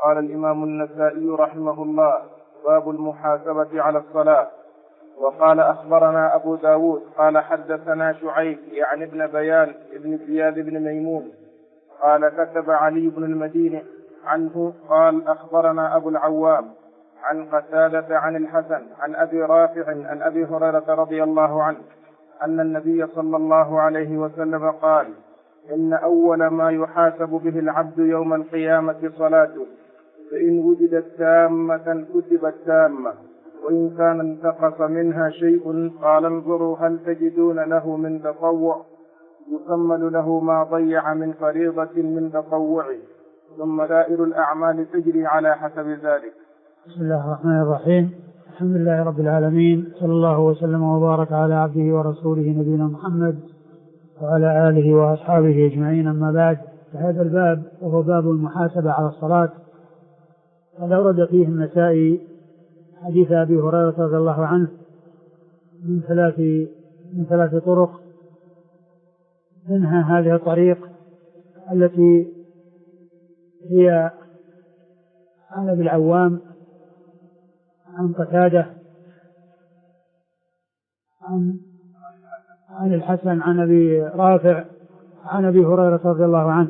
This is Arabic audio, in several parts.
قال الإمام النسائي رحمه الله: باب المحاسبة على الصلاة. وقال أخبرنا أبو داود قال حدثنا شعيب يعني ابن بيان ابن زياد بن ميمون قال كتب علي بن المديني عنه قال أخبرنا أبو العوام عن قتادة عن الحسن عن أبي رافع عن أبي هريرة رضي الله عنه أن النبي صلى الله عليه وسلم قال: إن أول ما يحاسب به العبد يوم القيامة صلاته، فإن وجدت تامة كتبت تامة، وإن كان انتقص منها شيء قال انظروا هل تجدون له من تطوع، يكمل له ما ضيع من فريضة من تطوعه، ثم سائر الأعمال تجري على حسب ذلك. بسم الله الرحمن الرحيم. الحمد لله رب العالمين، صلى الله وسلم وبارك على عبده ورسوله نبينا محمد وعلى آله وأصحابه أجمعين. أما بعد، فهذا الباب وهو باب المحاسبة على الصلاة. قد أورد فيه النسائي حديث أبي هريرة رضي الله عنه من ثلاث طرق، منها هذه الطريق التي هي عن أبي العوام عن قتادة عن الحسن عن أبي رافع عن أبي هريرة رضي الله عنه.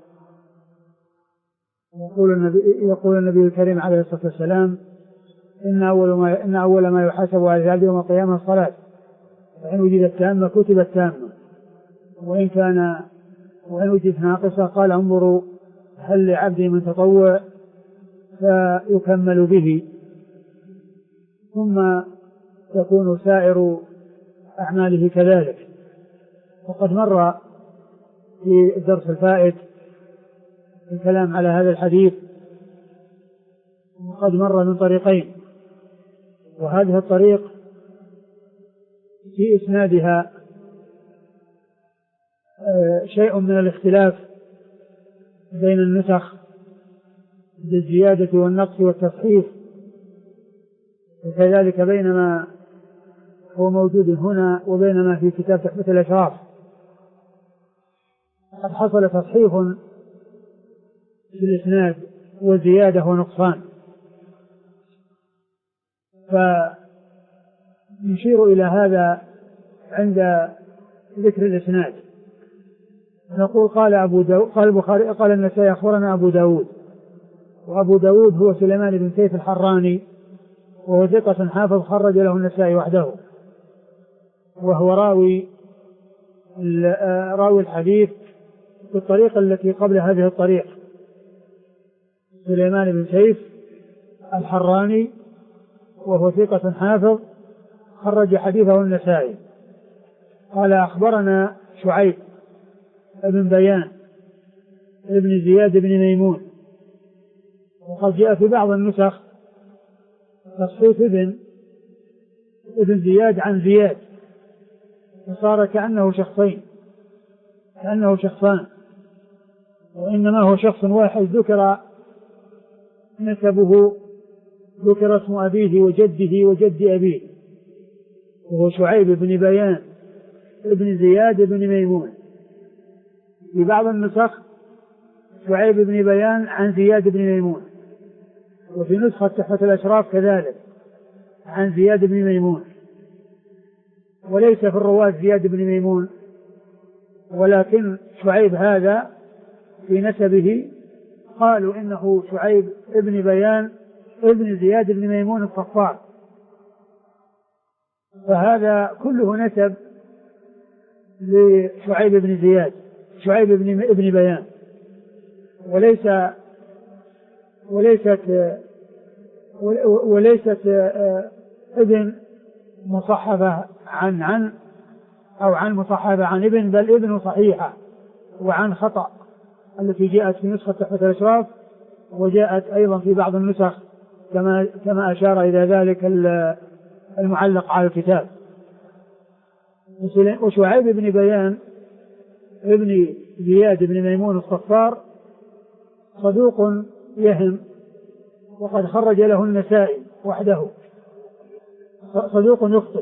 يقول النبي الكريم عليه الصلاة والسلام: إن أول ما يحاسب على العبد يوم القيامة الصلاة، فإن وجدت تامة كتبت تامة، وإن وجدت ناقصة قال انظروا هل لعبدي من تطوع فيكمل به، ثم تكون سائر أعماله كذلك. وقد مر في الدرس الفائت الكلام على هذا الحديث، وقد مر من طريقين، وهذه الطريق في إسنادها شيء من الاختلاف بين النسخ بالزيادة والنقص والتصحيف، وكذلك بين ما هو موجود هنا وبين ما في كتاب تحفة الأشراف. قد حصل تصحيف في الإسناد وزيادة ونقصان، فنشير إلى هذا عند ذكر الإسناد. نقول قال البخاري قال النسائي أخبرنا أبو داود، وأبو داود هو سليمان بن سيف الحراني، وهو ثقة حافظ خرج له النسائي وحده، وهو راوي الحديث في الطريقة التي قبل هذه الطريق، سليمان بن سيف الحراني، وهو ثقة حافظ خرج حديثه النسائي. قال أخبرنا شعيب ابن بيان ابن زياد بن ميمون، وقد جاء في بعض النسخ تصحيف ابن زياد عن زياد، وصار كأنه شخصان، وإنما هو شخص واحد ذكر نسبه، ذكر اسم أبيه وجده وجد أبيه، وهو شعيب بن بيان ابن زياد بن ميمون. في بعض النسخ شعيب بن بيان عن زياد بن ميمون، وفي نسخة تحفة الأشراف كذلك عن زياد بن ميمون، وليس في الرواة زياد بن ميمون، ولكن شعيب هذا في نسبه قالوا إنه شعيب ابن بيان ابن زياد بن ميمون الصفار، فهذا كله نسب لشعيب بن زياد، شعيب ابن بيان، وليست ابن مصحفة عن أو عن مصحفة عن ابن، بل ابن صحيحة وعن خطأ التي جاءت في نسخة تحفة الأشراف، وجاءت أيضا في بعض النسخ كما أشار إلى ذلك المعلق على الكتاب. وشعيب بن بيان ابن زياد بن ميمون الصفار صدوق يهم، وقد خرج له النسائي وحده، صدوق يخطئ،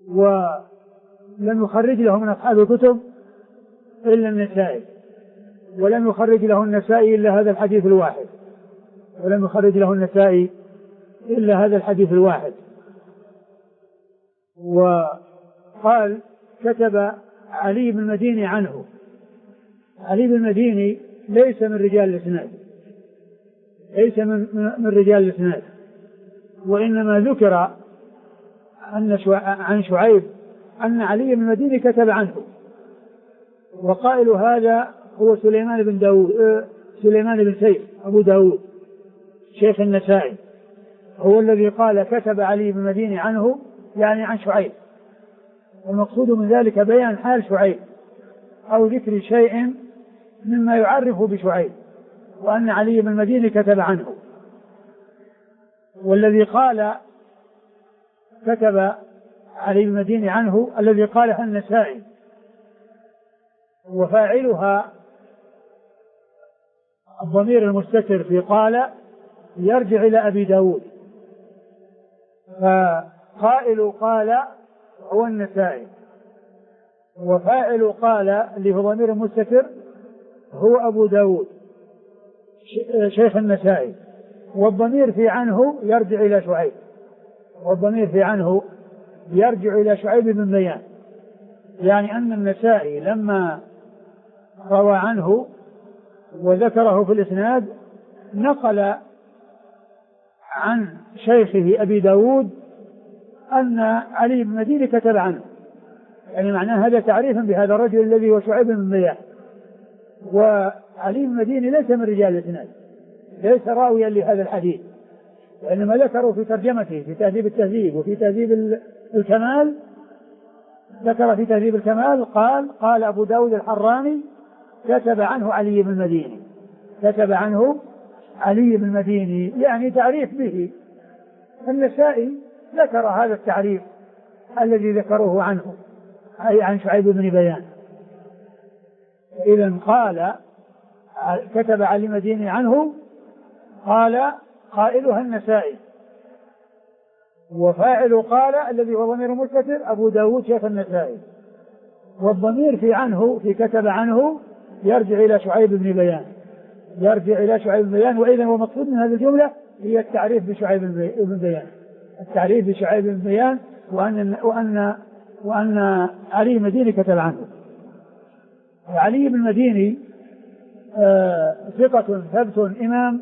ولم يخرج له من أصحاب الكتب إلا النسائي، ولم يخرج له النسائي إلا هذا الحديث الواحد، ولم يخرج له النسائي إلا هذا الحديث الواحد. وقال كتب علي بن المديني عنه. علي بن المديني ليس من رجال الإسناد، ليس من رجال الإسناد، وإنما ذكر عن شعيب أن علي بن المديني كتب عنه، وقائل هذا هو سليمان بن سيف أبو داود شيخ النسائي، هو الذي قال كتب علي بن المديني عنه، يعني عن شعيب. والمقصود من ذلك بيان حال شعيب أو ذكر شيء مما يعرف بشعيب، وأن علي بن المديني كتب عنه. والذي قال كتب علي بن المديني عنه الذي قالها النسائي، وفاعلها الضمير المستتر في قال يرجع إلى أبي داود، فقائل قال هو النسائي، وفاعل قال اللي هو ضمير مستتر هو أبو داود شيخ النسائي، والضمير في عنه يرجع إلى شعيب، والضمير في عنه يرجع إلى شعيب بن بيان، يعني أن النسائي لما روى عنه وذكره في الإسناد نقل عن شيخه أبي داود أن علي بن المديني كتب عنه، يعني معناه هذا تعريف بهذا الرجل الذي هو شعيب بن بيان. وعلي بن المديني ليس من رجال الإسناد، ليس راويا لهذا الحديث، وإنما ذكروا في ترجمته في تهذيب التهذيب وفي تهذيب الكمال، ذكر في تهذيب الكمال قال أبو داود الحراني كتب عنه علي بن المديني، كتب عنه علي بن المديني، يعني تعريف به. النسائي ذكر هذا التعريف الذي ذكروه عنه، أي عن شعيب بن بيان. إذن قال كتب علي بن المديني عنه، قال قائلها النسائي، وفاعل قال الذي هو ضمير مستتر أبو داود شيخ النسائي، والضمير في عنه في كتب عنه يرجع إلى شعيب بن بيان، يرجع إلى شعيب بن بيان. وإذا هو مقصود من هذه الجملة هي التعريف بشعيب بن بيان، التعريف بشعيب بن بيان، وأن علي المديني كتب عنه. وعلي بن المديني ثقة ثبت إمام،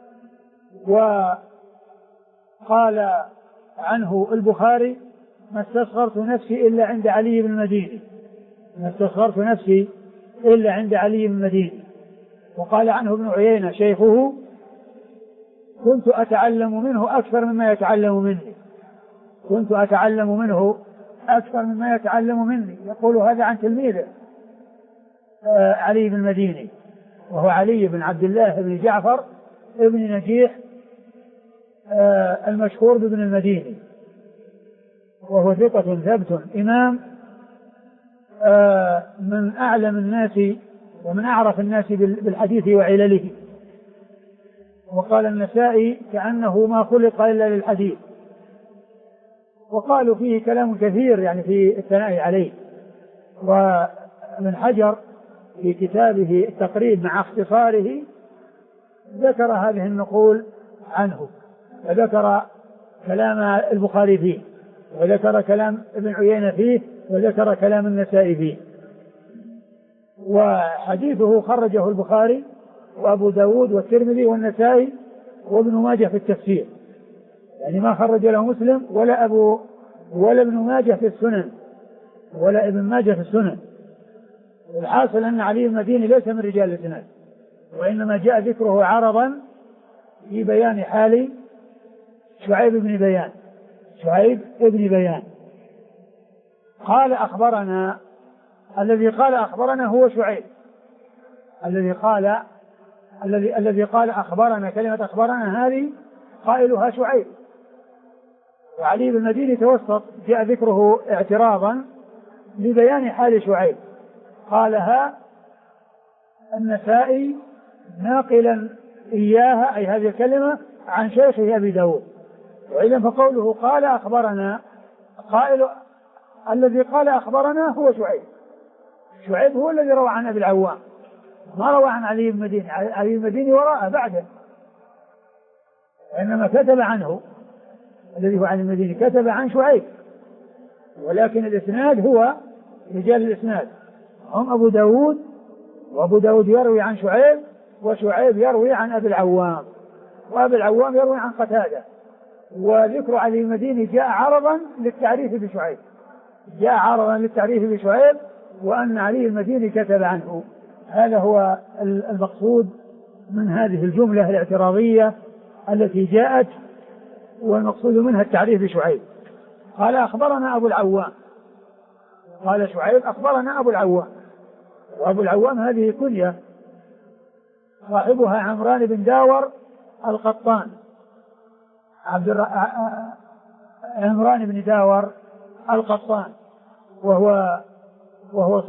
وقال عنه البخاري ما استصغرت نفسي إلا عند علي بن المديني، ما استصغرت نفسي إلا عند علي بن المديني. وقال عنه ابن عيينة شيخه كنت أتعلم منه أكثر مما يتعلم مني، كنت أتعلم منه أكثر مما يتعلم مني. يقول هذا عن تلميذه علي بن المديني، وهو علي بن عبد الله بن جعفر ابن نجيح المشهور بابن المديني، وهو ثقة ثبت إمام، من أعلم الناس ومن أعرف الناس بالحديث وعلله. وقال النسائي كأنه ما خلق إلا للحديث، وقالوا فيه كلام كثير يعني في الثناء عليه. ومن حجر في كتابه التقريب مع اختصاره ذكر هذه النقول عنه، وذكر كلام البخاري فيه، وذكر كلام ابن عيينة فيه، وذكر كلام النسائي فيه. وحديثه خرجه البخاري وأبو داود والترمذي والنسائي وابن ماجه في التفسير، يعني ما خرج له مسلم ولا ابن ماجه في السنن ولا ابن ماجه في السنن. الحاصل أن علي بن المديني ليس من رجال الإسناد، وإنما جاء ذكره عرضا في بيان حال شعيب بن بيان، شعيب بن بيان. قال أخبرنا، الذي قال أخبرنا هو شعيب، الذي قال أخبرنا، كلمة أخبرنا هذه قائلها شعيب. وعلي بن المديني توسط جاء ذكره اعتراضا لبيان حال شعيب، قالها النسائي ناقلا إياها أي هذه الكلمة عن شيخه أبي داود. وإذن فقوله قال أخبرنا، الذي قال أخبرنا هو شعيب، شعيب هو الذي روى عن أبي العوام، ما روى عن علي المديني، علي المديني وراءه بعده، وإنما كتب عنه الذي هو علي المديني كتب عن شعيب، ولكن الإسناد هو رجال الإسناد هم أبو داود، وأبو داود يروي عن شعيب، وشعيب يروي عن أبي العوام، وأبي العوام يروي عن قتادة. وذكر علي المديني جاء عرضا للتعريف بشعيب، جاء عرضا للتعريف بشعيب، وأن علي المديني كتب عنه. هذا هو المقصود من هذه الجملة الاعتراضية التي جاءت، والمقصود منها التعريف بشعيب. قال أخبرنا أبو العوام، قال شعيب أخبرنا أبو العوام، وأبو العوام هذه كنية، صاحبها عمران بن داور القطان، عمران بن داور القطان، وهو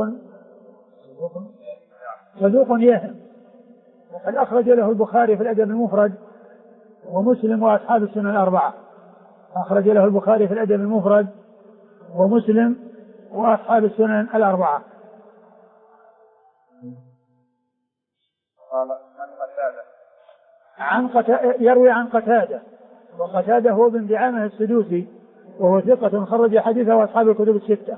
صدوق يهم، وقد أخرج له البخاري في الأدب المفرد ومسلم وأصحاب السنن الأربعة، أخرج له البخاري في الأدب المفرد ومسلم وأصحاب السنن الأربعة. يروي عن قتادة، وقتادة هو بن دعامة السدوسي، وهو ثقة خرج حديثه وأصحاب الكتب الستة.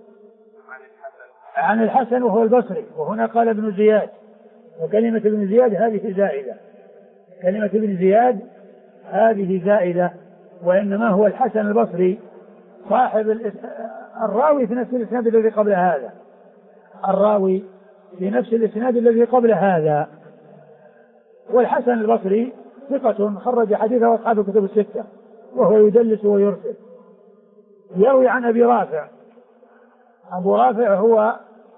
عن الحسن وهو البصري، وهنا قال ابن زياد، وكلمة ابن زياد هذه زائدة، كلمة ابن زياد هذه زائدة، وإنما هو الحسن البصري صاحب الراوي في نفس الإسناد الذي قبل هذا، الراوي في نفس الإسناد الذي قبل هذا. والحسن البصري ثقة خرج حديثه وأصحاب الكتب الستة، وهو يدلس ويرسل. يروي عن أبي رافع، أبو رافع هو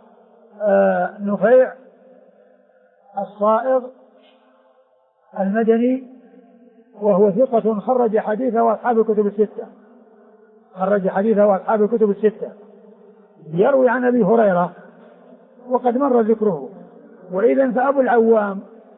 نفيع الصائغ المدني، وهو ثقة خرج حديثه وأصحاب الكتب الستة، خرج حديثه وأصحاب الكتب الستة. يروي عن أبي هريرة وقد مر ذكره. وإذن فأبو العوام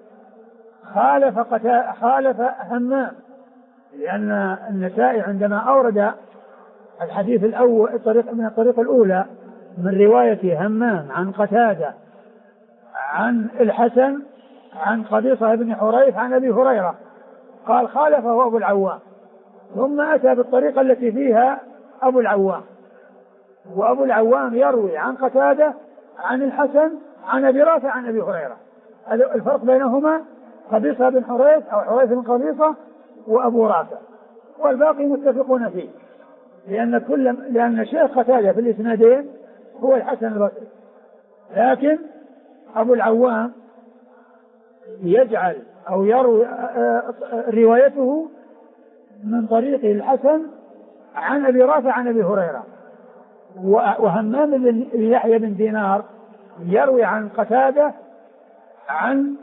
خالف همام، لأن النسائي عندما أورد الحديث الأول من الطريق الأولى من رواية همام عن قتادة عن الحسن عن قبيصة بن حريث عن أبي هريرة، قال خالفه أبو العوام، ثم أتى بالطريقة التي فيها أبو العوام، وأبو العوام يروي عن قتادة عن الحسن عن أبي رافع عن أبي هريرة. الفرق بينهما قبيصة بن حريث أو حريث بن قبيصة وأبو رافع، والباقي متفقون فيه، لأن شيخ قتادة في الإسنادين هو الحسن البصري، لكن أبو العوام يجعل أو يروي روايته من طريق الحسن عن أبي رافع عن أبي هريرة. وهمام بن يحيى بن دينار يروي عن قتادة عن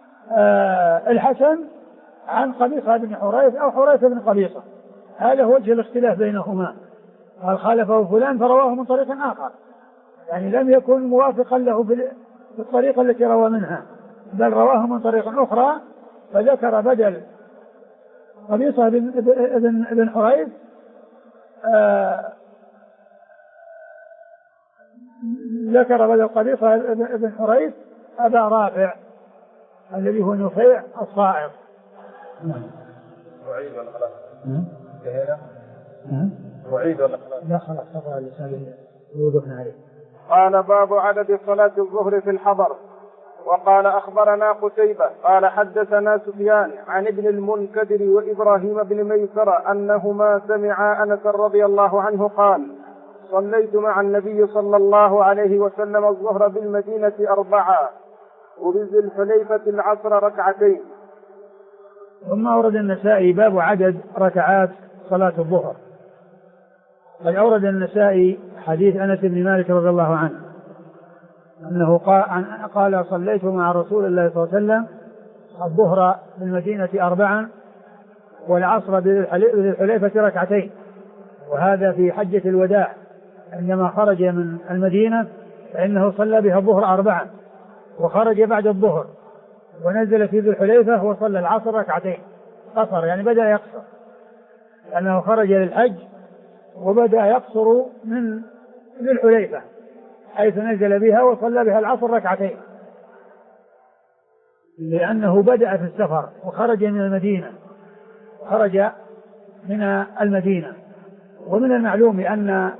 الحسن عن قبيصة بن حريث أو حريث بن قبيصة. هذا هو وجه الاختلاف بينهما، قال خالفه فلان فرواه من طريق آخر، يعني لم يكن موافقا له في الطريقة التي روى منها، بل رواه من طريق أخرى، فذكر بدل قبيصة بن حريث ذكر بدل قبيصة بن حريث أبا رافع الذي هو نفيع الصائغ. وعيد ولا خلاص؟ وعيد ولا خلاص؟ لا خلاص، صبر اللسان ووقفنا عليه. قال باب عدد صلاة الظهر في الحضر. وقال أخبرنا قتيبة قال حدثنا سفيان عن ابن المنكدر وإبراهيم بن ميسرة أنهما سمعا أنس رضي الله عنه قال صليت مع النبي صلى الله عليه وسلم الظهر بالمدينة 4 وبذي الحليفة العصر 2. ثم أورد النسائي باب عدد ركعات صلاة الظهر. قد أورد النسائي حديث أنس بن مالك رضي الله عنه أنه قال صليت مع رسول الله صلى الله عليه وسلم الظهر بالمدينة 4 والعصر بذي الحليفة 2، وهذا في حجة الوداع عندما خرج من المدينة فإنه صلى بها الظهر 4 وخرج بعد الظهر ونزل في ذي الحليفة وصلى العصر 2 قصر، يعني بدأ يقصر لأنه خرج للحج وبدأ يقصر من ذي الحليفة حيث نزل بها وصلى بها العصر 2. لأنه بدأ في السفر وخرج من المدينة. ومن المعلوم أن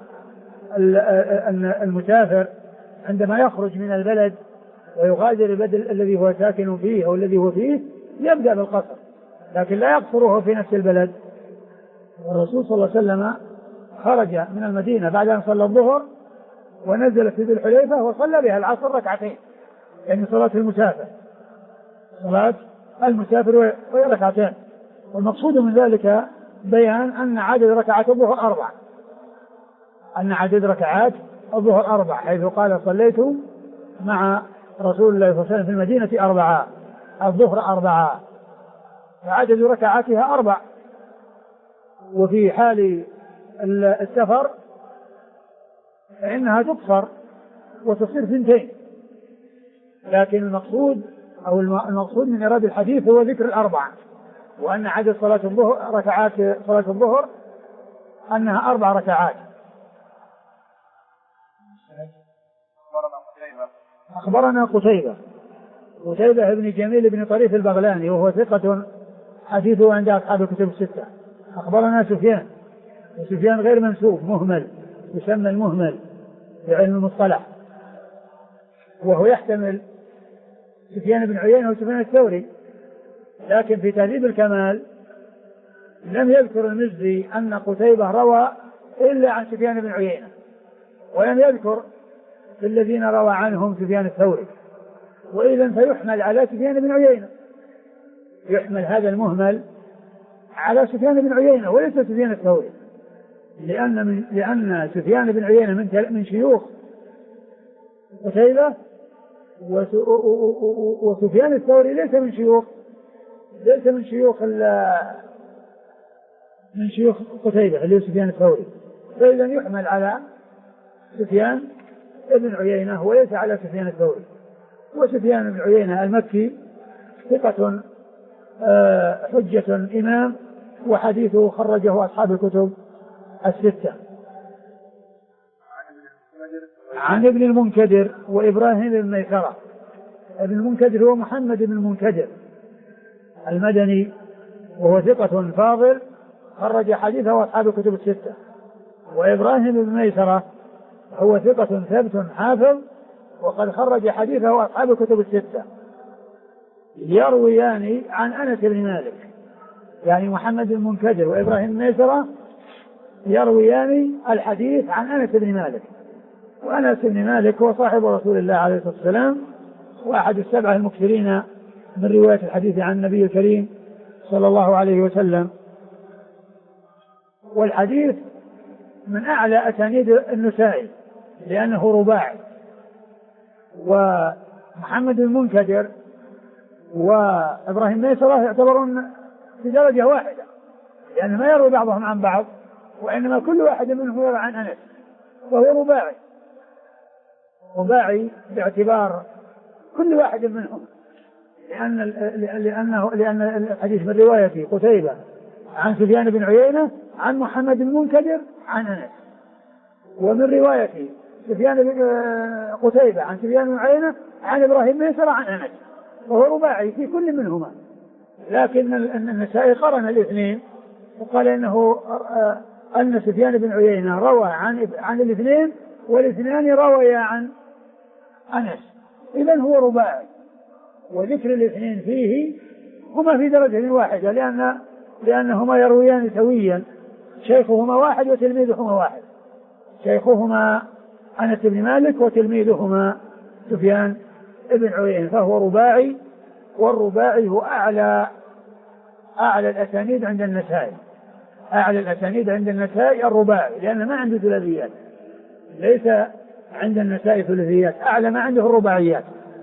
المسافر عندما يخرج من البلد ويغادر البلد الذي هو ساكن فيه أو الذي هو فيه يبدأ بالقصر، لكن لا يقصره في نفس البلد. والرسول صلى الله عليه وسلم خرج من المدينة بعد أن صلى الظهر ونزل في ذي الحليفة وصلى بها العصر ركعتين، يعني صلاة المسافر وهي ركعتين. والمقصود من ذلك بيان أن عدد ركعات الظهر أربع، حيث قال صليت مع رسول الله صلى الله عليه وسلم في المدينة 4، الظهر 4، فعدد ركعاتها 4. وفي حال السفر فإنها تقصر وتصير 2، لكن المقصود من إرادة الحديث هو ذكر 4، وأن عدد ركعات صلاة الظهر أنها 4 ركعات. أخبرنا قتيبة بن جميل بن طريف البغلاني وهو ثقة حديثه عند أصحاب الكتب 6. أخبرنا سفيان غير منسوب، مهمل، يسمى المهمل في علم المصطلح، وهو يحتمل سفيان بن عيينة وسفيان الثوري، لكن في تهذيب الكمال لم يذكر المزي أن قتيبة روى إلا عن سفيان بن عيينة، ولم يذكر في الذين روى عنهم سفيان الثوري، وإذن فيحمل على سفيان بن عيينة، يحمل هذا المهمل على سفيان بن عيينة وليس سفيان الثوري، لأن سفيان بن عيينة من شيوخ قتيبة، وسفيان الثوري ليس من شيوخ قتيبة اللي هو سفيان الثوري، فإذا يحمل على سفيان بن عيينة وليس على سفيان الثوري. وسفيان بن عيينة المكي ثقة حجة إمام، وحديثه خرجه أصحاب الكتب 6. عن ابن المنكدر وإبراهيم بن ميسرة. ابن المنكدر هو محمد بن المنكدر المدني، وهو ثقة فاضل خرج حديثه أصحاب الكتب 6. وإبراهيم بن ميسرة هو ثقة ثبت حافظ وقد خرج حديثه أصحاب الكتب 6. يرويان عن أنس بن مالك، يعني محمد بن المنكدر وإبراهيم بن ميسرة يرويان الحديث عن أنس بن مالك. وأنس بن مالك هو صاحب رسول الله عليه الصلاة والسلام، وأحد 7 المكثرين من رواية الحديث عن النبي الكريم صلى الله عليه وسلم. والحديث من أعلى أسانيد النسائي لأنه رباعي، ومحمد بن المنكدر وإبراهيم ميسرة يعتبرون في درجة واحدة، لأن ما يروي بعضهم عن بعض، وإنما كل واحد منهم يروي عن أنس، وهو رباعي باعتبار كل واحد منهم، لأن الحديث من رواية قتيبة عن سفيان بن عيينة عن محمد بن المنكدر عن أنس، ومن رواية سفيان بن قتيبة عن سفيان بن عيينة عن إبراهيم ميسرة عن أنس، وهو رباعي في كل منهما. لكن النسائي قرن الاثنين وقال أن سفيان بن عيينة روى عن الاثنين، والاثنان رويا عن أنس، إذن هو رباعي. وذكر الاثنين فيه هما في درجة واحدة، لأنهما يرويان سويا، شيخهما واحد وتلميذهما واحد، شيخهما أنس بن مالك وتلميذهما سفيان بن عيينة، فهو رباعي. والرباعي هو أعلى الأسانيد عند النسائي، الرباعي، لأن ما عنده ثلاثيات، ليس عند النسائي ثلاثيات، أعلى ما عنده الرباعيات.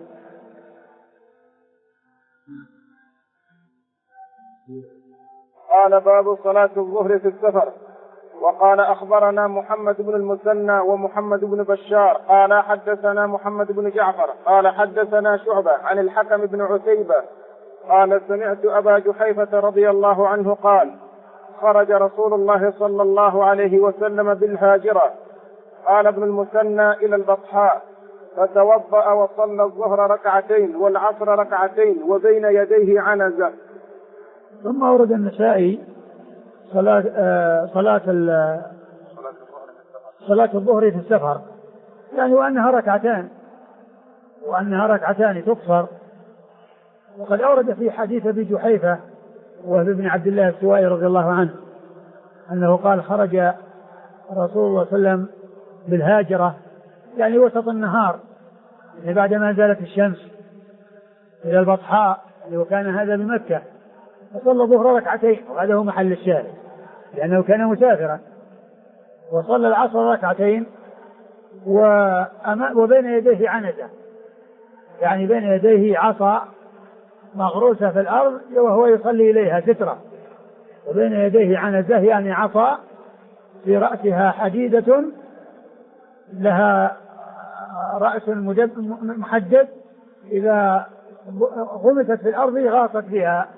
قال باب صلاة الظهر في السفر. وقال أخبرنا محمد بن المثنى ومحمد بن بشار قال حدثنا محمد بن جعفر قال حدثنا شعبة عن الحكم بن عتيبة قال سمعت أبا جحيفة رضي الله عنه قال خرج رسول الله صلى الله عليه وسلم بالهاجرة. قال ابن المثنى إلى البطحاء، فتوضأ وصلى الظهر ركعتين والعصر ركعتين وبين يديه عنزة. ثم أورد النسائي صلاة الظهر في السفر، يعني وأنها ركعتان تقصر. وقد أورد في حديث أبي جحيفة وهو ابن عبد الله السوائي رضي الله عنه أنه قال خرج رسول الله صلى الله عليه وسلم بالهاجرة، يعني وسط النهار، يعني بعد ما زالت الشمس إلى البطحاء، وكان هذا بمكة، فصلى الظهر ركعتين، وهذا هو محل الشاهد لأنه كان مسافرا، وصلى العصر ركعتين وبين يديه عنزة، يعني بين يديه عصا مغروسة في الأرض وهو يصلي إليها سترة، وبين يديه عنزة يعني عصا في رأسها حديدة لها رأس محدد، إذا غمست في الأرض غاصت بها،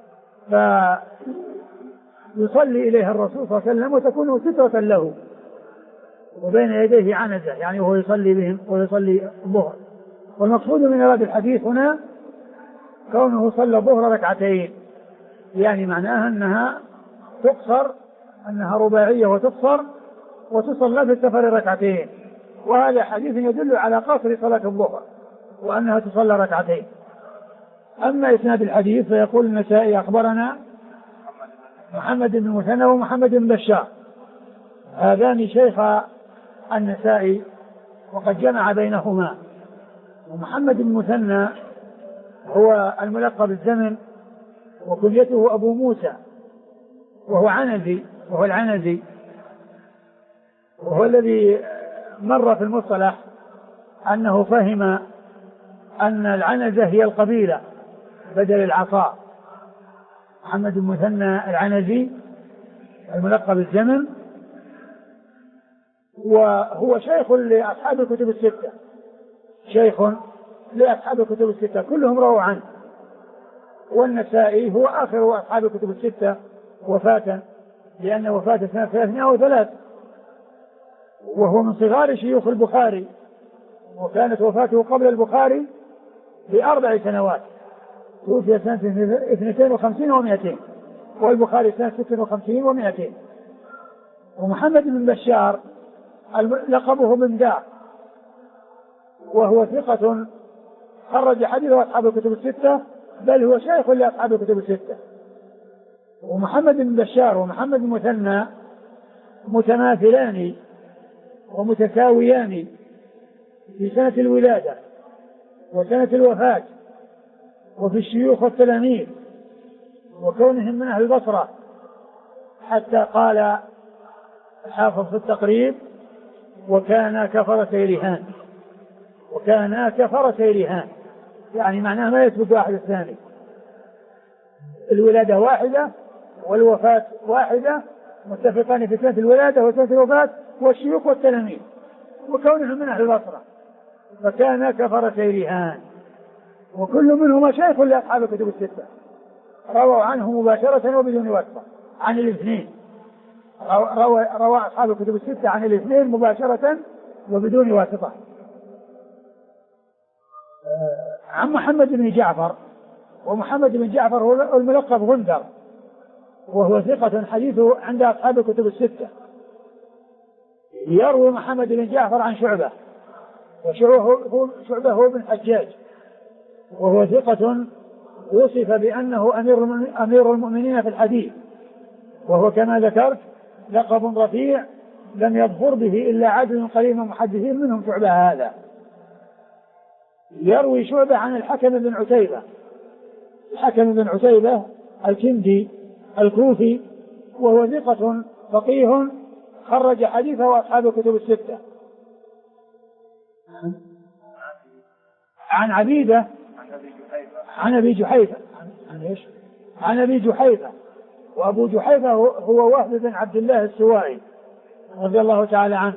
فيصلي إليها الرسول صلى الله عليه وسلم وتكون سترة له، وبين يديه عنزة يعني وهو يصلي بهم ويصلي الظهر. والمقصود من هذا الحديث هنا كونه صلى الظهر ركعتين، يعني معناها أنها تقصر، أنها رباعية وتقصر وتصلى في السفر ركعتين، وهذا حديث يدل على قصر صلاة الظهر وأنها تصلى ركعتين. أما إسناد الحديث فيقول النسائي أخبرنا محمد بن مثنى ومحمد بن بشار، هذان شيخ النسائي وقد جمع بينهما. ومحمد بن مثنى هو الملقب بالزمن وكنيته أبو موسى، وهو العنزي، وهو الذي مر في المصطلح أنه فهم أن العنزة هي القبيلة بدل العصا. محمد بن مثنى العنزي الملقب بالزمن، وهو شيخ لأصحاب الكتب الستة، كلهم رووا عنه، والنسائي هو آخر أصحاب الكتب الستة وفاة، لأن وفاته سنة 303، وهو من صغار شيوخ البخاري، وكانت وفاته قبل البخاري ب4 سنوات، توفي سنة 52 و200، والبخاري سنة 56 و200. ومحمد بن بشار لقبه بندار، وهو ثقة خرج حديثه أصحاب الكتب الستة، بل هو شيخ لأصحاب الكتب الستة. ومحمد بن بشار ومحمد بن مثنى متماثلان ومتساويان في سنة الولادة وسنة الوفاة وفي الشيوخ والتلاميذ وكونهم من أهل البصرة، حتى قال الحافظ في التقريب وكان كفرتي رهان، يعني معناه ما يثبت واحد الثاني، الولادة واحدة والوفاة واحدة، متفقان في سنة الولادة وسنة الوفاة والشيوخ والتلاميذ وكونهم من أهل البصرة، فكان كفرتي رهان، وكل منهما شيخ لأصحاب الكتب الستة، رووا عنه مباشرة وبدون واسطة عن الاثنين، روى أصحاب الكتب الستة عن الاثنين مباشرة وبدون واسطة. عن محمد بن جعفر، ومحمد بن جعفر هو الملقب غندر، وهو ثقة حديثه عند أصحاب الكتب الستة. يروي محمد بن جعفر عن شعبة، وشعبة هو بن حجاج، وهو ثقة وصف بأنه أمير المؤمنين في الحديث، وهو كما ذكرت لقب رفيع لم يظفر به إلا عدد قليل من المحدثين منهم شعبة هذا. يروي شعبة عن الحكم بن عتيبة الكندي الكوفي، وهو ثقة فقيه خرج حديثه أصحاب الكتب الستة. عن عبيدة عن أبي جحيفة، وأبو جحيفة هو وهب بن عبد الله السوائي رضي الله تعالى عنه،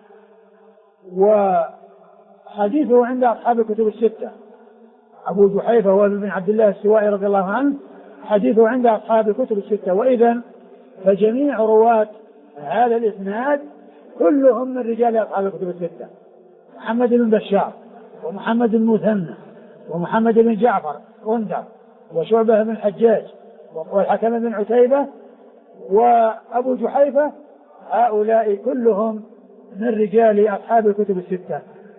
وحديثه عند أصحاب الكتب الستة. أبو جحيفة هو بن عبد الله السوائي رضي الله عنه، حديثه عند أصحاب الكتب الستة. وإذن فجميع رواة هذا الإسناد كلهم من رجال أصحاب الكتب الستة. محمد بن بشار ومحمد بن مثنى ومحمد بن جعفر غندر وشعبة بن الحجاج والحكم بن عتيبة وأبو جحيفة، هؤلاء كلهم من رجال أصحاب الكتب الستة.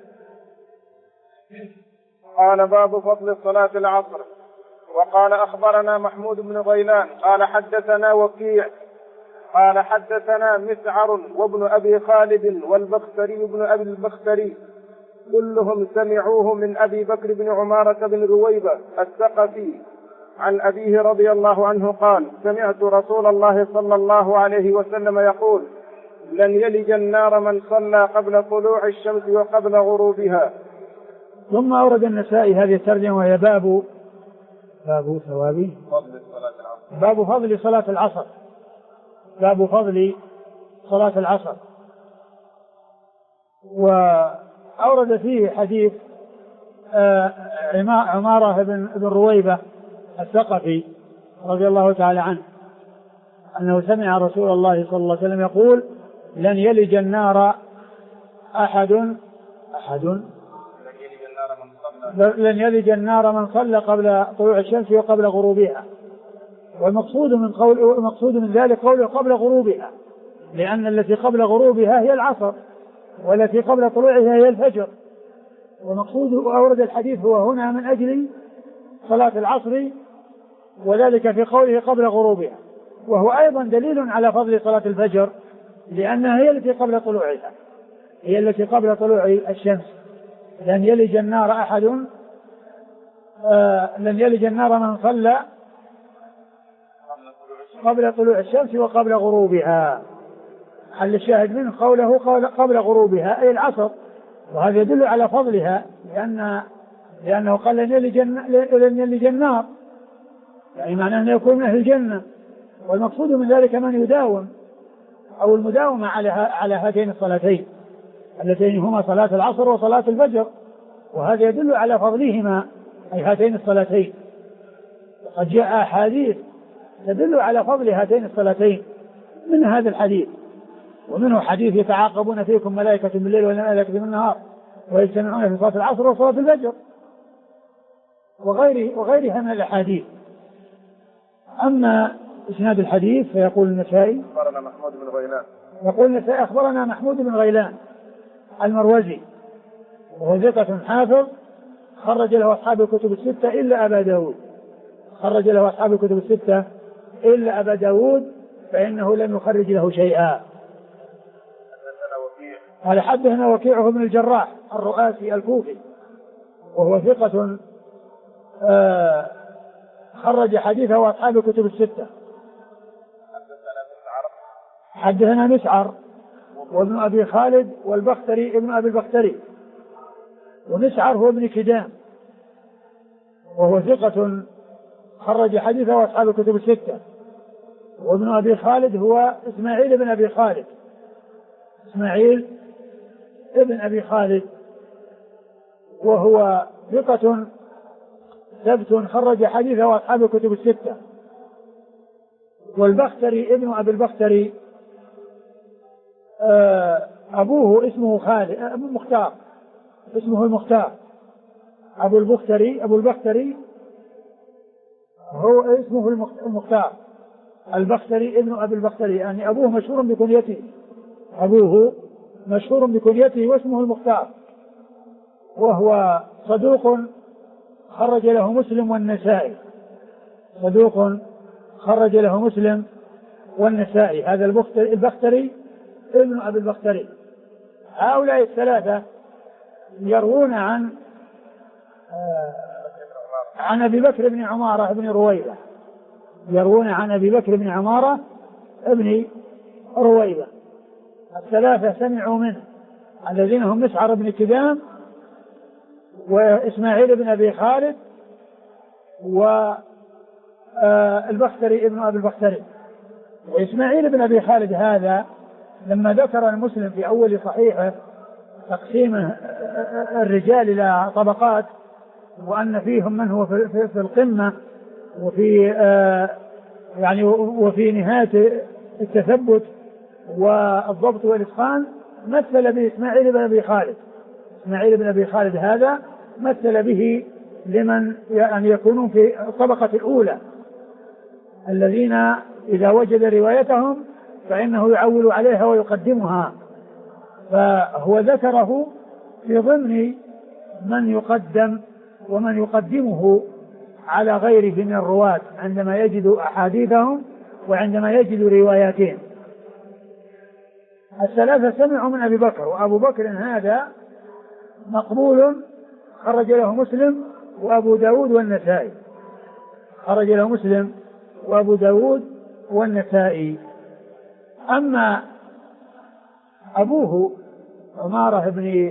قال باب فضل صلاة العصر. وقال أخبرنا محمود بن غيلان قال حدثنا وكيع قال حدثنا مسعر وابن أبي خالد والبختري بن أبي البختري كلهم سمعوه من أبي بكر بن عمارة بن رويبة الثقفي عن أبيه رضي الله عنه قال سمعت رسول الله صلى الله عليه وسلم يقول لن يلج النار من صلى قبل طلوع الشمس وقبل غروبها. ثم أورد النسائي هذه الترجمة وهي باب ثواب باب فضل صلاة العصر. باب فضل صلاة العصر. وأورد فيه حديث عمارة بن رويبة الثقفي رضي الله تعالى عنه أنه سمع رسول الله صلى الله عليه وسلم يقول لن يلج النار لن يلج النار من صلى قبل طلوع الشمس وقبل غروبها. والمقصود من ذلك قوله قبل غروبها، لأن التي قبل غروبها هي العصر والتي قبل طلوعها هي الفجر. ومقصود أورد الحديث هو هنا من أجل صلاة العصر، وذلك في قوله قبل غروبها، وهو أيضا دليل على فضل صلاة الفجر لأنها هي التي قبل طلوعها، هي التي قبل طلوع الشمس. لن يلج النار من صلى قبل طلوع الشمس وقبل غروبها. حل الشاهد منه قوله قبل غروبها أي العصر، وهذا يدل على فضلها لأنه قال لن يلج النار، يعني معناه أن يكون من أهل الجنة. والمقصود من ذلك من يداوم أو المداومة على هاتين الصلاتين اللتين هما صلاة العصر وصلاة الفجر، وهذا يدل على فضلهما أي هاتين الصلاتين. وقد جاء أحاديث تدل على فضل هاتين الصلاتين، من هذا الحديث ومنه حديث يتعاقبون فيكم ملائكة بالليل وملائكة بالنهار ويجتمعون في صلاة العصر وصلاة الفجر وغيرها من الأحاديث. أما إسناد الحديث فيقول النسائي أخبرنا محمود بن غيلان، يقول النسائي أخبرنا محمود بن غيلان المروزي وهو ثقة حافظ خرج له أصحاب الكتب الستة إلا أبا داود، خرج له أصحاب الكتب الستة إلا أبا داود فإنه لم يخرج له شيئا. قال حدثنا وكيع بن الجراح الرؤاسي الكوفي وهو ثقة خرج حديثه أصحاب الكتب الستة. حدثنا مسعر وابن أبي خالد والبختري ابن أبي البختري، ومسعر هو ابن كدام وهو ثقة خرج حديثه أصحاب الكتب الستة. وابن أبي خالد هو إسماعيل بن أبي خالد، إسماعيل ابن أبي خالد وهو ثقة ثبت خرج حديثه أصحاب الكتب الستة. والبختري ابن أبي البختري أبوه اسمه خالد مختار، اسمه المختار. أبو البختري هو اسمه المختار. البختري ابن أبي البختري يعني أبوه مشهور بكنيته واسمه المختار، وهو صدوق خرج له مسلم والنسائي، صدوق خرج له مسلم والنسائي. هذا البختري ابن أبي البختري. هؤلاء الثلاثة يروون عن أبي بكر بن عمارة بن رويبة، يروون عن أبي بكر بن عمارة بن رويبة. الثلاثة سمعوا منه الذين هم مسعر بن كدام وإسماعيل بن أبي خالد والبختري ابن أبي البختري. وإسماعيل بن أبي خالد هذا لما ذكر المسلم في أول صحيحه تقسيم الرجال إلى طبقات وأن فيهم من هو في القمة وفي نهاية التثبت والضبط والإتقان، مثل بإسماعيل بن أبي خالد. إسماعيل بن أبي خالد هذا مثل به لمن أن يكونوا في الطبقة الأولى الذين إذا وجد روايتهم فإنه يعول عليها ويقدمها، فهو ذكره في ضمن من يقدم ومن يقدمه على غيره من الرواة عندما يجد أحاديثهم وعندما يجد رواياتهم. الثلاثة سمعوا من أبي بكر، وأبو بكر هذا مقبول خرج له مسلم وأبو داود والنسائي، خرج له مسلم وأبو داود والنسائي. أما أبوه عمارة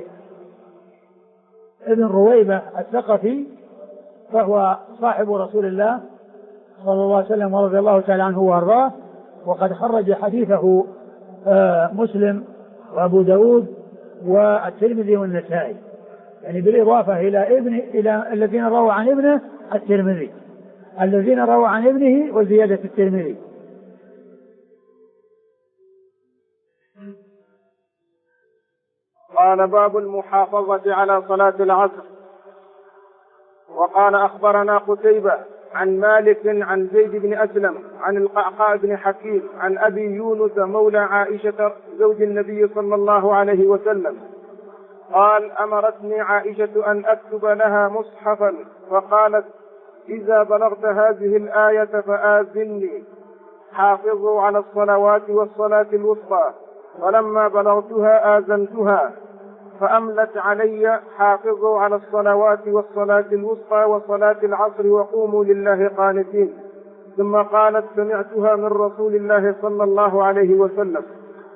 ابن رويبة الثقفي فهو صاحب رسول الله صلى الله عليه وسلم ورضي الله تعالى عنه وارضاه، وقد خرج حديثه مسلم وأبو داود والترمذي والنسائي، يعني بالإضافة إلى الذين رووا عن ابنه الترمذي، الذين رووا عن ابنه وزيادة الترمذي. قال باب المحافظة على صلاة العصر. وقال أخبرنا قتيبة عن مالك عن زيد بن أسلم عن القعقاع بن حكيم عن أبي يونس مولى عائشة زوج النبي صلى الله عليه وسلم قال أمرتني عائشة أن أكتب لها مصحفا فقالت إذا بلغت هذه الآية فآذني حافظوا على الصلوات والصلاة الوسطى، فلما بلغتها آذنتها فأملت علي حافظوا على الصلوات والصلاة الوسطى وصلاة العصر وقوموا لله قانتين، ثم قالت سمعتها من رسول الله صلى الله عليه وسلم.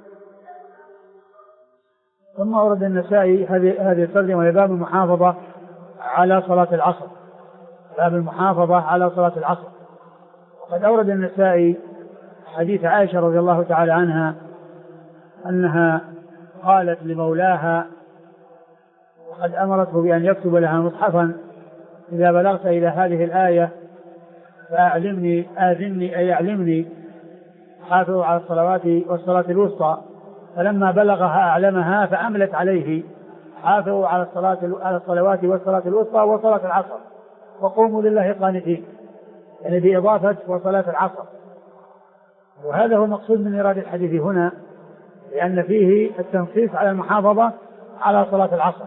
ثم أورد النسائي هذه الترجمة وهي باب المحافظة على صلاة العصر، باب المحافظة على صلاة العصر. وقد أورد النسائي حديث عائشة رضي الله تعالى عنها أنها قالت لمولاها وقد أمرته بأن يكتب لها مصحفا إذا بلغت إلى هذه الآية فأعلمني آذني أي أعلمني حافظوا على الصلوات والصلاة الوسطى، فلما بلغها أعلمها فأملت عليه حافظوا على الصلوات والصلاة الوسطى وصلاة العصر وقوموا لله قانتين، يعني بإضافة وصلاة العصر. وهذا هو المقصود من إرادة الحديث هنا، لأن فيه التنصيص على المحافظة على صلاة العصر.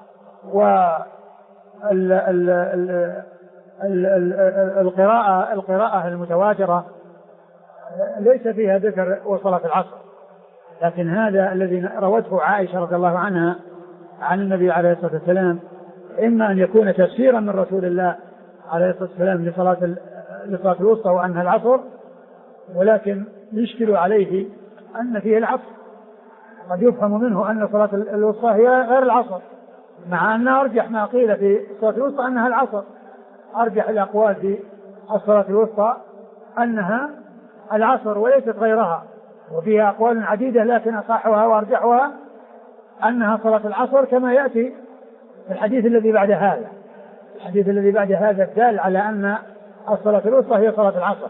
والقراءة المتواترة ليس فيها ذكر وصلاة العصر، لكن هذا الذي روته عائشة رضي الله عنها عن النبي عليه الصلاة والسلام إما أن يكون تفسيرا من رسول الله عليه الصلاة والسلام لصلاة الوسطى وأنها العصر، ولكن يشكل عليه أن فيه العصر، قد يفهم منه أن صلاة الوسطى هي غير العصر، مع أن أرجح ما قيل في الصلاة الوسطى أنها العصر، أرجح الأقوال في الصلاة الوسطى أنها العصر وليست غيرها، وفيها أقوال عديدة لكن أصحها وأرجحها أنها صلاة العصر، كما يأتي في الحديث الذي بعد هذا. الحديث الذي بعد هذا دال على أن الصلاة الوسطى هي صلاة العصر،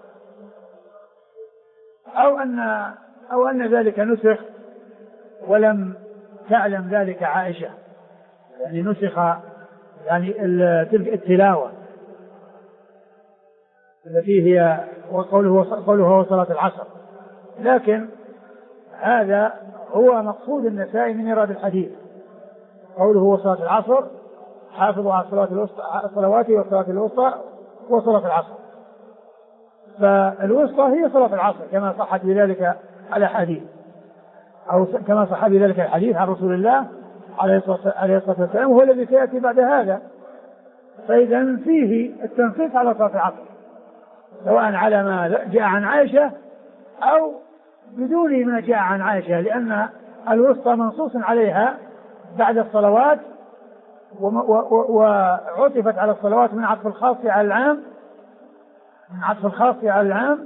أو أن ذلك نسخ ولم تعلم ذلك عائشة، يعني نسخ يعني تلك التلاوة التي هي قوله هو صلاة العصر. لكن هذا هو مقصود النسائي من إرادة الحديث، قوله هو صلاة العصر حافظوا على الصلوات والصلاة الوسطى وصلاة العصر، فالوسطى هي صلاة العصر كما صحت بذلك الأحاديث، أو كما صح بذلك الحديث عن رسول الله عليه الصلاة والسلام، وهو الذي سيأتي بعد هذا. فإذا فيه التنصيص على صلاة العصر سواء على ما جاء عن عائشة أو بدون ما جاء عن عائشة، لأن الوسطى منصوص عليها بعد الصلوات وعطفت على الصلوات من عطف الخاص على العام،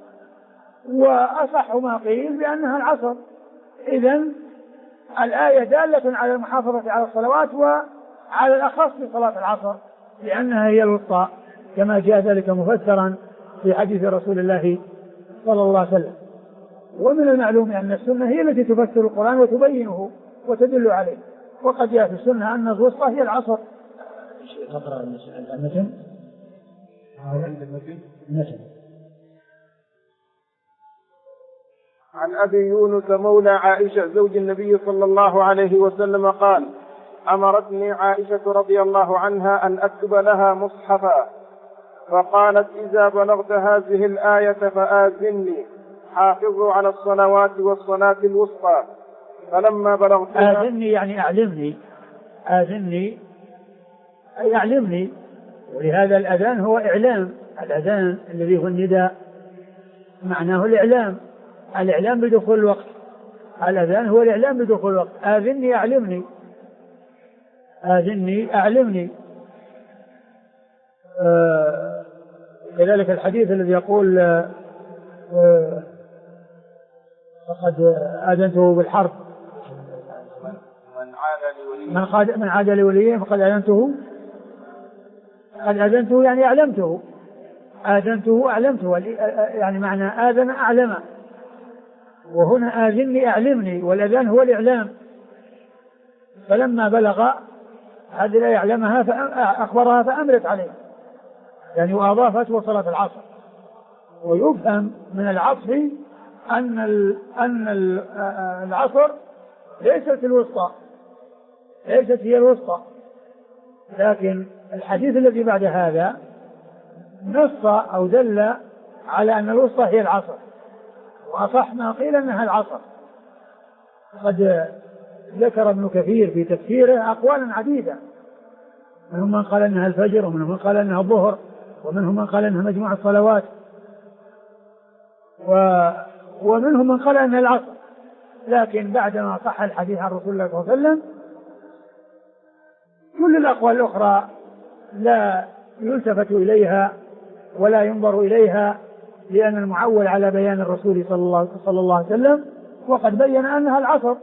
وأصح ما قيل بأنها العصر. إذن الآية دالة على المحافظة على الصلوات وعلى الأخص في صلاة العصر لأنها هي الوسطى، كما جاء ذلك مفسرا في حديث رسول الله صلى الله عليه وسلم. ومن المعلوم أن السنة هي التي تفسر القرآن وتبينه وتدل عليه، وقد جاء في السنة أن الوسطى هي العصر تقرأ المتن عند المتن. عن أبي يونس مولى عائشة زوج النبي صلى الله عليه وسلم قال: أمرتني عائشة رضي الله عنها أن أكتب لها مصحفا، فقالت: إذا بلغت هذه الآية فآذني، حافظوا على الصلوات والصلاة الوسطى. فلما بلغتها آذني يعني أعلمني، آذني أي أعلمني، ولهذا الأذان هو إعلام، الأذان الذي هو النداء معناه الإعلام، الإعلام بدخول الوقت، الأذان هو الإعلام بدخول الوقت. آذني أعلمني، آذني أعلمني. كذلك الحديث الذي يقول فقد آذنته بالحرب، من عاد لوليه فقد آذنته، قد آذنته يعني أعلمته، آذنته أعلمته، يعني معنى آذن أعلم، وهنا آذني أعلمني، والأذان هو الإعلام. فلما بلغ هذه لا يعلمها فأخبرها فأمرت عليه، يعني وأضافت وصلت العصر. ويفهم من العطف أن العصر ليست الوسطى، ليست هي الوسطى، لكن الحديث الذي بعد هذا نص أو دل على أن الوسطى هي العصر، وأصح ما قيل أنها العصر. قد ذكر ابن كثير في تفسيره أقوالا عديدة، منهم من قال أنها الفجر، ومنهم من قال أنها الظهر، ومنهم من قال أنها مجموعة الصلوات، ومنهم من قال أنها العصر. لكن بعدما صح الحديث عن رسول الله صلى الله عليه وسلم كل الأقوال الأخرى لا يلتفت إليها ولا ينظر إليها، لأن المعول على بيان الرسول صلى الله عليه وسلم، وقد بين أنها العصر.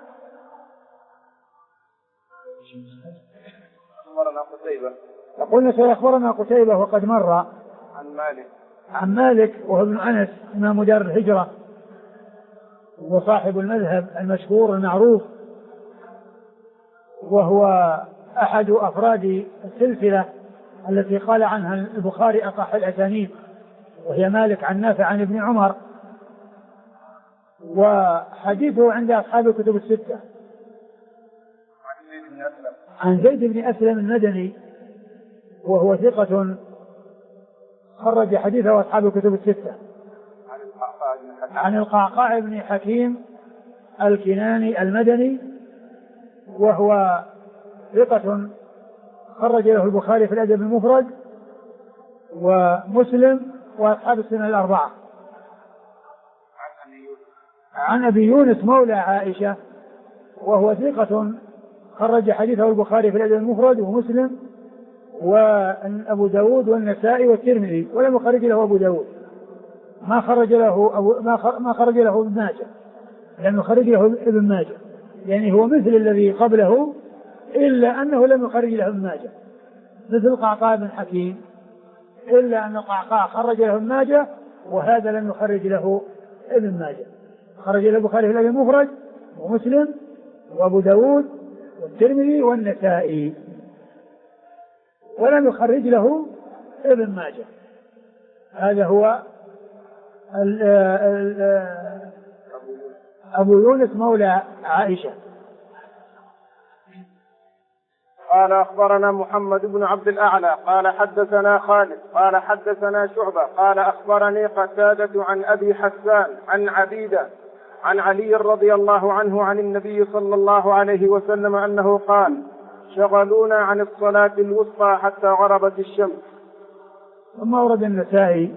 أخبرنا قتيبة، قلنا سيخبرنا قتيبة وقد مر عن مالك وهو ابن أنس إمام دار الهجرة وصاحب المذهب المشهور المعروف، وهو أحد أفراد السلسلة التي قال عنها البخاري أصح الأسانيد، وهي مالك عن نافع عن ابن عمر، وحديثه عند أصحاب الكتب الستة. عن زيد بن أسلم المدني وهو ثقة خرج حديثه أصحاب الكتب الستة. عن القعقاع بن حكيم الكناني المدني وهو ثقة خرج له البخاري في الأدب المفرد ومسلم وأصحاب السنن الأربعة. عن أبي يونس مولى عائشة وهو ثقة خرج حديثه البخاري في الأدب المفرد ومسلم وأبو داود والنسائي والترمذي، ولم يخرج له أبو داود، ما خرج له ابن ماجه، لم يخرج له ابن ماجه، يعني هو مثل الذي قبله إلا أنه لم يخرج له ابن ماجه، مثل قعقاع بن حكيم، إلا أن قعقاع خرج له ابن ماجه وهذا لم يخرج له ابن ماجه. خرج له البخاري في الأدب المفرد ومسلم وأبو داود والترمذي والنسائي، ولم يخرج له ابن ماجه. هذا هو أبو يونس مولى عائشة. قال: أخبرنا محمد بن عبد الأعلى قال حدثنا خالد قال حدثنا شعبة قال أخبرني قتادة عن أبي حسان عن عبيدة عن علي رضي الله عنه عن النبي صلى الله عليه وسلم أنه قال: شغلونا عن الصلاة الوسطى حتى غربت الشمس. ثم ورد النسائي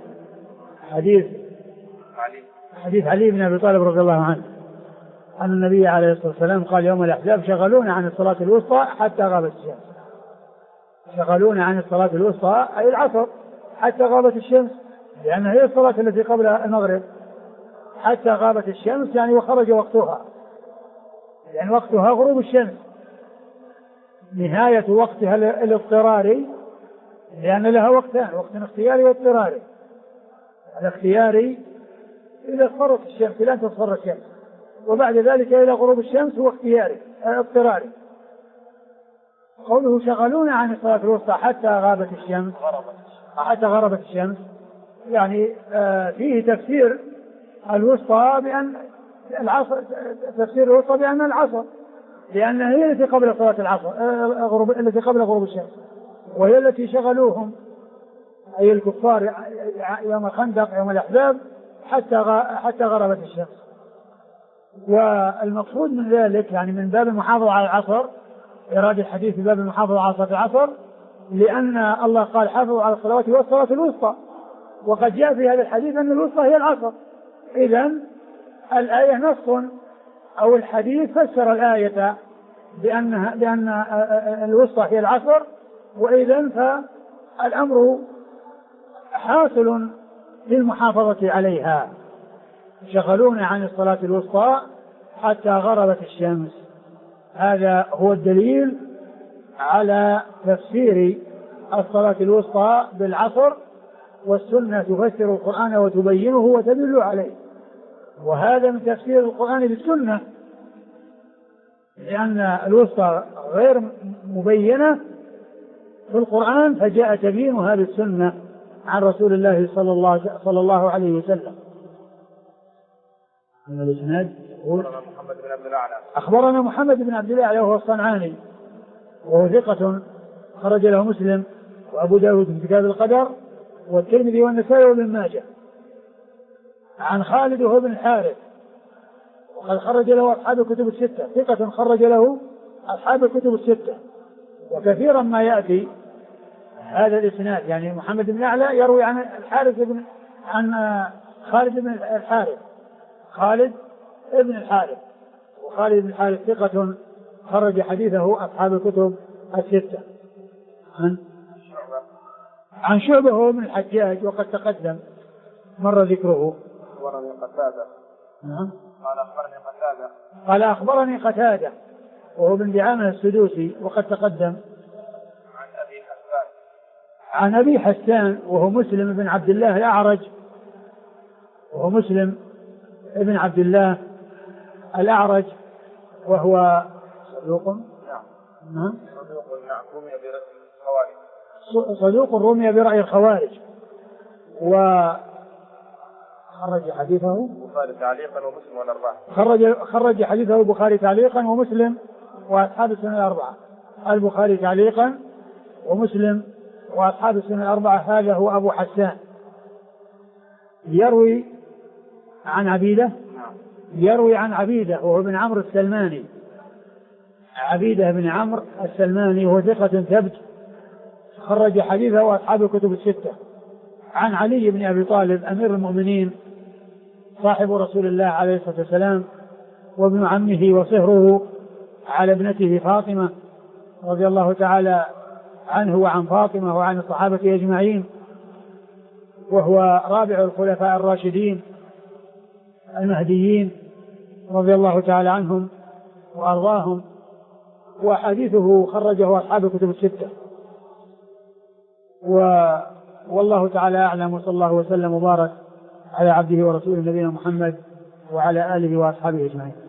حديث علي بن أبي طالب رضي الله عنه أن النبي عليه الصلاة والسلام قال يوم الأحزاب: شغلونا عن الصلاة الوسطى حتى غابت الشمس. شغلونا عن الصلاة الوسطى أي العصر حتى غابت الشمس، لأنها هي الصلاة التي قبل المغرب. حتى غابت الشمس يعني وخرج وقتها، يعني وقتها غروب الشمس، نهاية وقتها الاضطراري، لأن لها وقتان: وقت اختياري واضطراري. الاختياري إذا اصفرت الشمس لا تصفر الشمس، وبعد ذلك إلى غروب الشمس هو اختياري اضطراري. قوله شغلونا عن الصلاة الوسطى حتى غابت الشمس، حتى غربت الشمس، يعني فيه تفسير الوسطى بأن العصر، تفسير الوسطى بأن العصر، لأنها هي التي قبل صلاة العصر، التي قبل غروب الشمس، وهي التي شغلوهم أي الكفار يوم الخندق يوم الأحزاب حتى غربت الشمس. والمقصود من ذلك يعني من باب المحافظة على العصر، إرادة الحديث في باب المحافظة على صلاة العصر، لأن الله قال حافظوا على الصلوات والصلاة الوسطى، وقد جاء في هذا الحديث أن الوسطى هي العصر. إذن الآية نص أو الحديث فسر الآية بأن الوسطى هي العصر، وإذن فالأمر حاصل للمحافظة عليها. شغلونا عن الصلاة الوسطى حتى غربت الشمس، هذا هو الدليل على تفسير الصلاة الوسطى بالعصر، والسنة تفسر القرآن وتبينه وتدل عليه، وهذا من تفسير القرآن بالسنة، لأن الوسطى غير مبينة في القرآن فجاء تبيينها بالسنة عن رسول الله صلى الله عليه وسلم. أخبرنا محمد بن عبد الأعلى وهو الصنعاني وهو ثقة خرج له مسلم وأبو داود في كتاب القدر والترمذي والنسائي وابن ماجه، عن خالد وهو بن الحارث وقد خرج له أصحاب الكتب الستة، ثقة خرج له أصحاب الكتب الستة. وكثيرا ما يأتي هذا الإسناد، يعني محمد بن الأعلى يروي عن خالد بن الحارث، خالد بن الحارث، وخالد بن الحارث ثقة خرج حديثه أصحاب الكتب الستة. عن شعبة هو بن الحجاج وقد تقدم مر ذكره. أخبرني قتادة. نعم. قال أخبرني قتادة وهو بن دعامة السدوسي وقد تقدم. عن أبي حسان وهو مسلم بن عبد الله الأعرج، وهو مسلم ابن عبد الله الأعرج وهو صدوق. نعم. صدوق رمي برأي الخوارج، وخرج حديثه البخاري تعليقا ومسلم والأربعة. خرج حديثه البخاري تعليقا ومسلم وأصحاب السنة الأربعة. البخاري تعليقا ومسلم وأصحاب السنة الأربعة. هذا هو أبو حسان يروي عن عبيدة وهو بن عمرو السلماني، عبيدة بن عمرو السلماني وهو ثقة ثبت خرج حديثه وأصحاب الكتب الستة. عن علي بن أبي طالب أمير المؤمنين صاحب رسول الله عليه الصلاة والسلام وابن عمه وصهره على ابنته فاطمة رضي الله تعالى عنه وعن فاطمة وعن الصحابة أجمعين، وهو رابع الخلفاء الراشدين المهديين رضي الله تعالى عنهم وأرضاهم، وحديثه خرجه أصحاب الكتب الستة. والله تعالى أعلم، وصلى الله وسلم وبارك على عبده ورسوله نبينا محمد وعلى آله وأصحابه أجمعين.